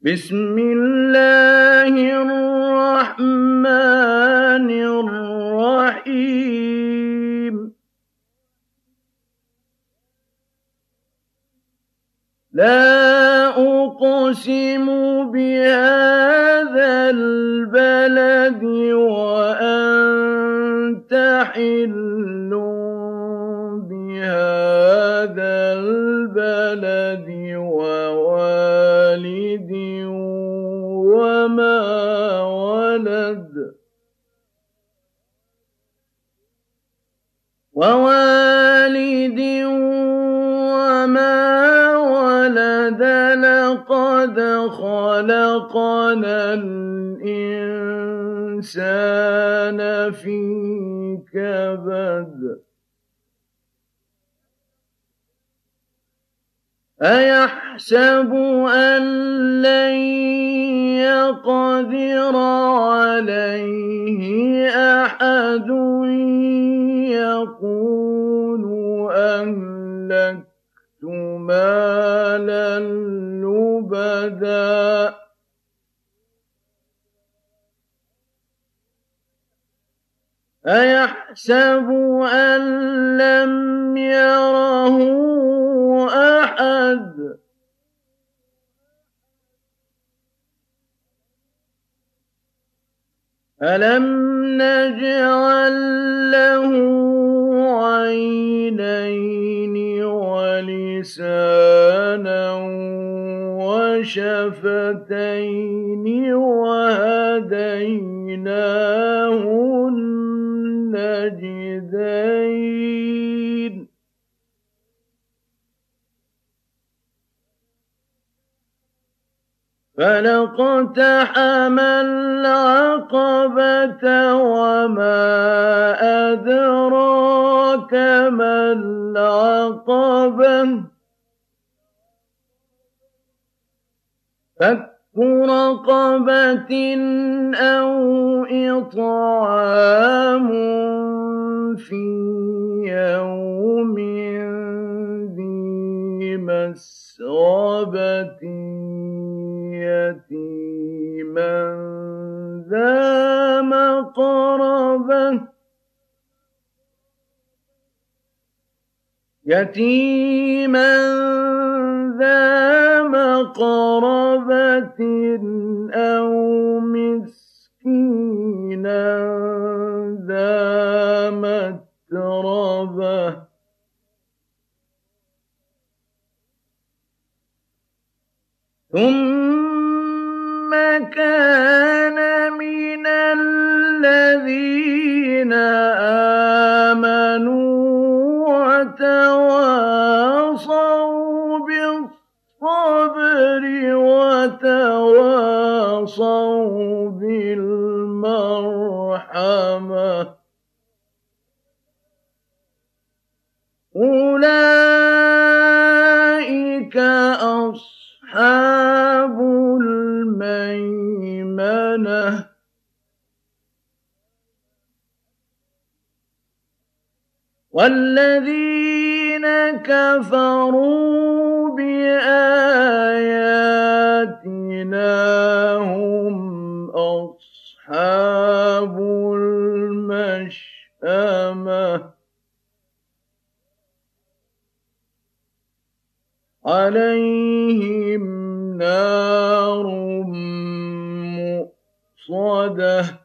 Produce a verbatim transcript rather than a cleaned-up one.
بسم الله الرحمن الرحيم لا أقسم بهذا البلد وأنت حل بهذا البلد ووالد وما ولد ووالد وما ولد لقد خلقنا الإنسان في كبد أيحسب أن لن يقدر عليه أحد يقول أهلكت مالا لبدا أيحسب أن لم يره أحد ألم نجعل له عينين ولسانا وشفتين وهديناه النجدين فلاقتحم العقبة وما أدراك ما العقبة فك رقبة أو إطعام في يوم ذي مسغبة يتيما ذا مقربة يتيما ذا مقربة أو مسكينا ذا متربة ثم كان من الذين آمنوا وتواصوا بالصبر وتواصوا بالمرحمة أولئك أصحاب الميمنة والذين كفروا بآياتنا هم أصحاب المشأمة عليهم نار مؤصدة